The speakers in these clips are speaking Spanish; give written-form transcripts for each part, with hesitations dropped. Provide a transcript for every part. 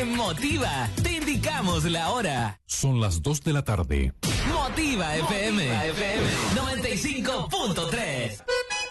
En Motiva te indicamos la hora. Son las 2 de la tarde. Motiva FM 95.3.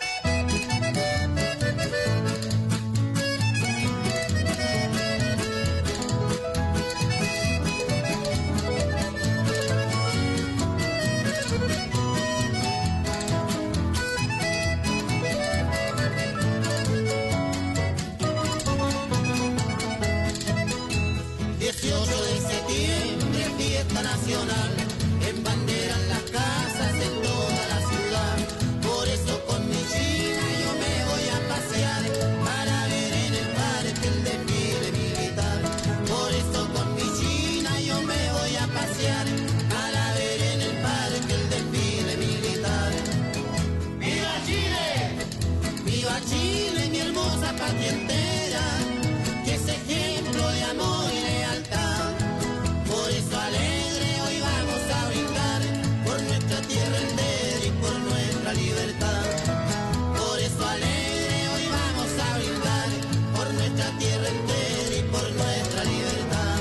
18 de septiembre, fiesta nacional, embanderan las casas en toda la ciudad. Por eso con mi china yo me voy a pasear para ver en el parque el desfile militar. Por eso con mi china yo me voy a pasear para ver en el parque el desfile militar. ¡Viva Chile! ¡Viva Chile, mi hermosa patria entera! Que es ejemplo de amor y lealtad. Por eso alegre hoy vamos a brindar por nuestra tierra entera y por nuestra libertad. Por eso alegre hoy vamos a brindar por nuestra tierra entera y por nuestra libertad.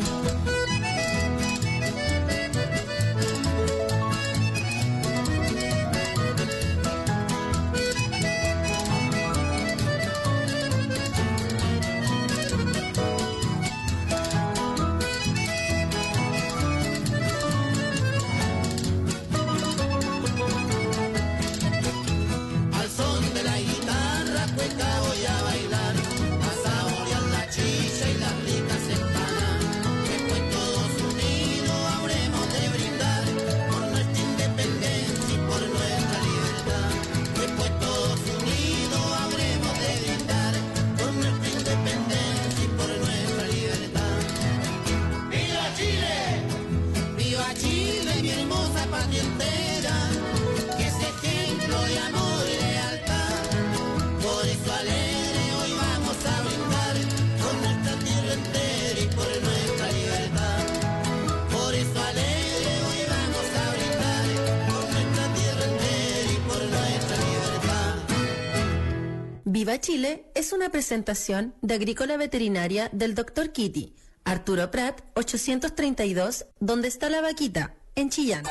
Al son de la guitarra cueca voy a bailar, a saborear la chicha y las ricas empanadas. Después todos unidos habremos de brindar por nuestra independencia y por nuestra libertad. Después todos unidos habremos de brindar por nuestra independencia y por nuestra libertad. ¡Viva Chile! ¡Viva Chile, mi hermosa patria entera! Que es ejemplo de amor y lealtad. Por eso alegre hoy vamos a brindar por nuestra tierra entera y por nuestra libertad. Por eso alegre hoy vamos a brindar por nuestra tierra entera y por nuestra libertad. Viva Chile es una presentación de Agrícola Veterinaria del Dr. Kitty, Arturo Prat, 832, donde está la vaquita, en Chillán.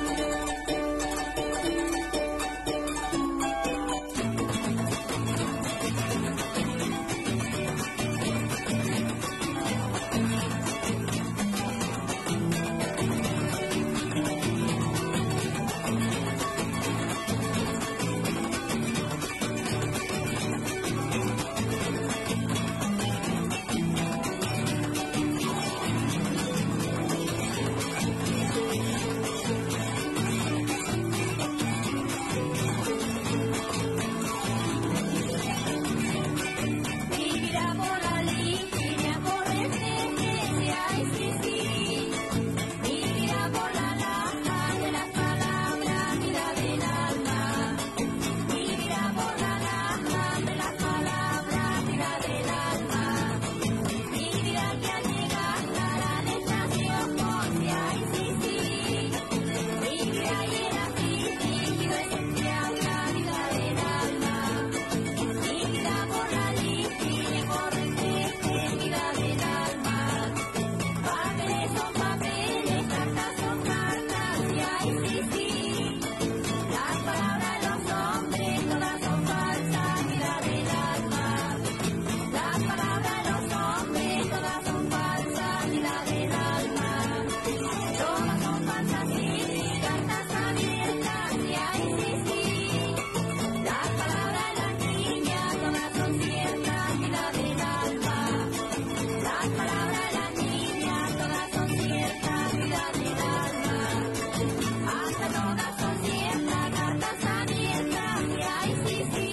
Vivirá por la línea correspondencia y sí, sí. Vivirá por la laja de las palabras, vida del alma. Vivirá por la laja de las palabras, vida del alma. Vivirá que al llegar a la estación Murcia y sí, sí. Vivirá y era así, líquido esencial, la vida del alma. Vivirá por la línea correspondiente, vida del alma. Papeles son papeles, cartas son cartas, y ahí sí, sí. Las palabras de los hombres todas son falsas, vida del alma. Las palabras de los hombres todas son falsas, vida del alma. Todas son falsas y cartas abiertas, y ahí sí, sí. Las palabras de las niñas todas son ciertas, vida del alma. Las palabras de las niñas todas son ciertas, vida del alma. Hasta todas son ciertas, cartas abiertas, y ahí sí, sí.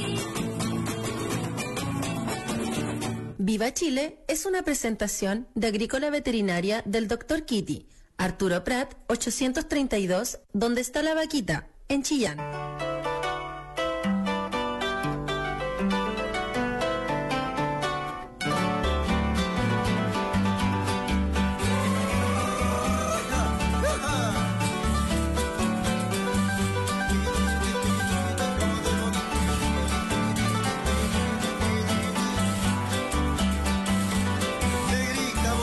Viva Chile es una presentación de Agrícola Veterinaria del Dr. Kitty, Arturo Prat, 832, donde está la vaquita, en Chillán. Negrita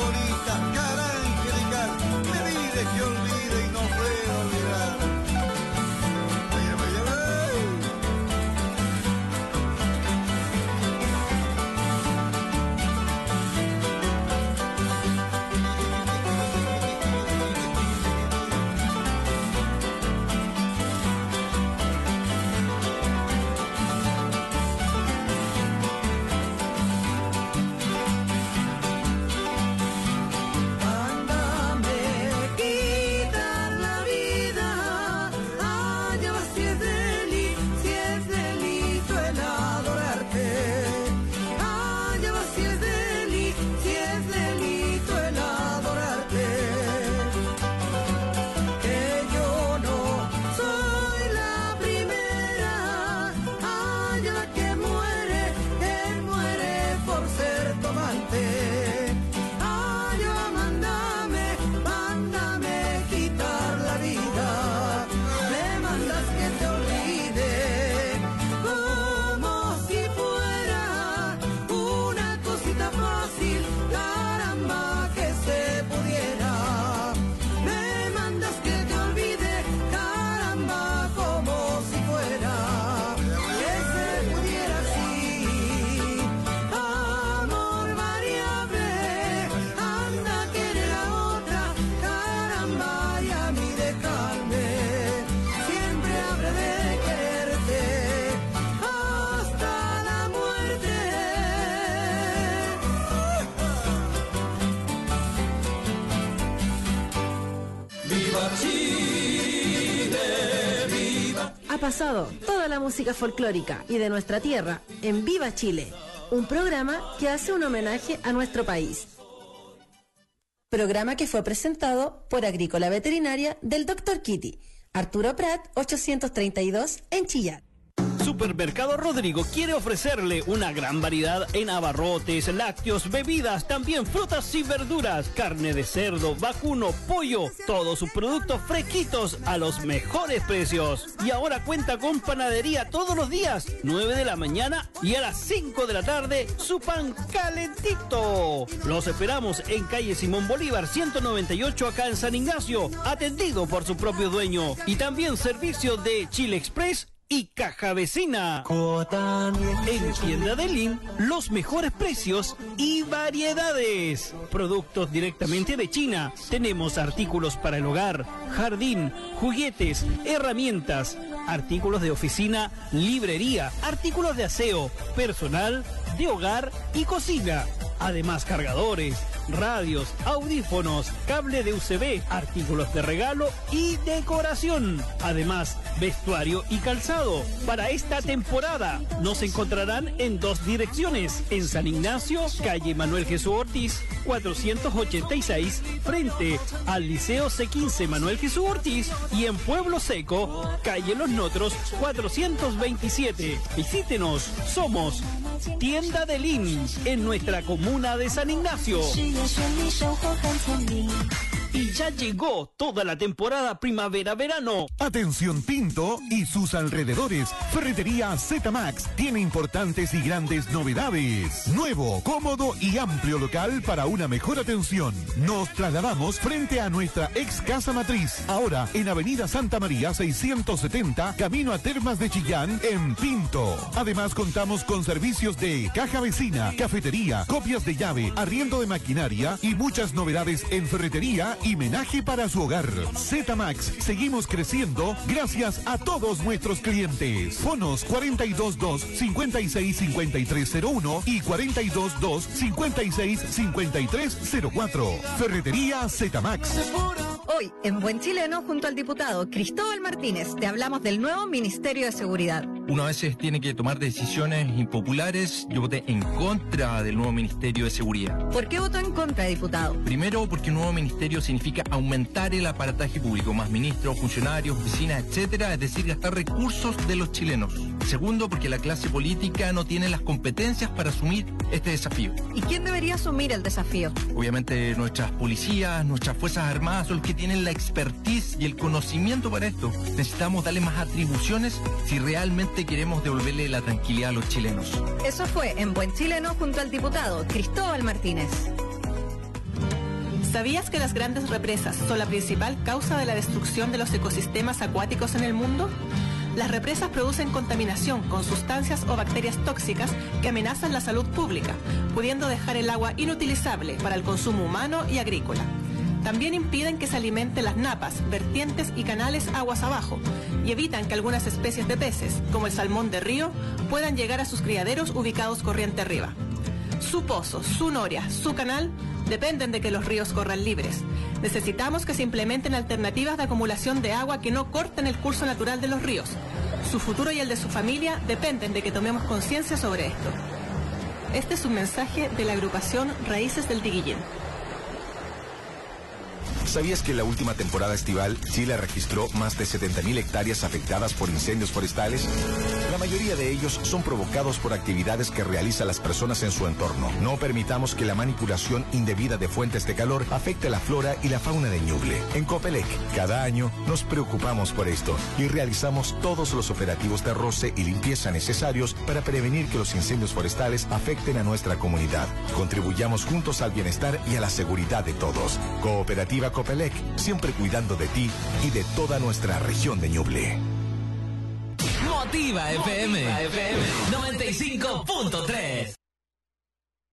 pasado, toda la música folclórica y de nuestra tierra en Viva Chile, un programa que hace un homenaje a nuestro país. Programa que fue presentado por Agrícola Veterinaria del Dr. Kitty, Arturo Prat, 832 en Chillán. Supermercado Rodrigo quiere ofrecerle una gran variedad en abarrotes, lácteos, bebidas, también frutas y verduras, carne de cerdo, vacuno, pollo, todos sus productos fresquitos a los mejores precios. Y ahora cuenta con panadería todos los días, 9 de la mañana y a las 5 de la tarde, su pan calentito. Los esperamos en calle Simón Bolívar 198 acá en San Ignacio, atendido por su propio dueño. Y también servicio de Chile Express y Caja Vecina. En Tienda Delin, los mejores precios y variedades. Productos directamente de China. Tenemos artículos para el hogar, jardín, juguetes, herramientas, artículos de oficina, librería, artículos de aseo, personal, de hogar y cocina. Además, cargadores, radios, audífonos, cable de USB, artículos de regalo y decoración. Además, vestuario y calzado. Para esta temporada nos encontrarán en 2 direcciones. En San Ignacio, calle Manuel Jesús Ortiz, 486, frente al Liceo C15 Manuel Jesús Ortiz. Y en Pueblo Seco, calle Los Notros, 427. Visítenos, somos Tienda Delin, en nuestra comuna de San Ignacio. Y ya llegó toda la temporada primavera-verano. Atención Pinto y sus alrededores. Ferretería Z-Max tiene importantes y grandes novedades. Nuevo, cómodo y amplio local para una mejor atención. Nos trasladamos frente a nuestra ex casa matriz. Ahora en Avenida Santa María 670, camino a Termas de Chillán, en Pinto. Además contamos con servicios de caja vecina, cafetería, copias de llave, arriendo de maquinaria y muchas novedades en ferretería y menaje para su hogar. Z-Max, seguimos creciendo gracias a todos nuestros clientes. Fonos 422-565301 y 422-565304. Ferretería Z-Max. Hoy, en Buen Chileno, junto al diputado Cristóbal Martínez, te hablamos del nuevo Ministerio de Seguridad. Uno a veces tiene que tomar decisiones impopulares. Yo voté en contra del nuevo Ministerio de Seguridad. ¿Por qué votó en contra, diputado? Primero, porque un nuevo ministerio significa aumentar el aparataje público, más ministros, funcionarios, oficinas, etcétera, es decir, gastar recursos de los chilenos. Segundo, porque la clase política no tiene las competencias para asumir este desafío. ¿Y quién debería asumir el desafío? Obviamente nuestras policías, nuestras fuerzas armadas son los que tienen la expertise y el conocimiento para esto. Necesitamos darle más atribuciones si realmente queremos devolverle la tranquilidad a los chilenos. Eso fue en Buen Chileno junto al diputado Cristóbal Martínez. ¿Sabías que las grandes represas son la principal causa de la destrucción de los ecosistemas acuáticos en el mundo? Las represas producen contaminación con sustancias o bacterias tóxicas que amenazan la salud pública, pudiendo dejar el agua inutilizable para el consumo humano y agrícola. También impiden que se alimenten las napas, vertientes y canales aguas abajo, y evitan que algunas especies de peces, como el salmón de río, puedan llegar a sus criaderos ubicados corriente arriba. Su pozo, su noria, su canal dependen de que los ríos corran libres. Necesitamos que se implementen alternativas de acumulación de agua que no corten el curso natural de los ríos. Su futuro y el de su familia dependen de que tomemos conciencia sobre esto. Este es un mensaje de la agrupación Raíces del Tiguillén. ¿Sabías que en la última temporada estival Chile registró más de 70.000 hectáreas afectadas por incendios forestales? La mayoría de ellos son provocados por actividades que realizan las personas en su entorno. No permitamos que la manipulación indebida de fuentes de calor afecte la flora y la fauna de Ñuble. En Copelec, cada año nos preocupamos por esto y realizamos todos los operativos de roce y limpieza necesarios para prevenir que los incendios forestales afecten a nuestra comunidad. Contribuyamos juntos al bienestar y a la seguridad de todos. Cooperativa Copelec, siempre cuidando de ti y de toda nuestra región de Ñuble. Motiva FM 95.3.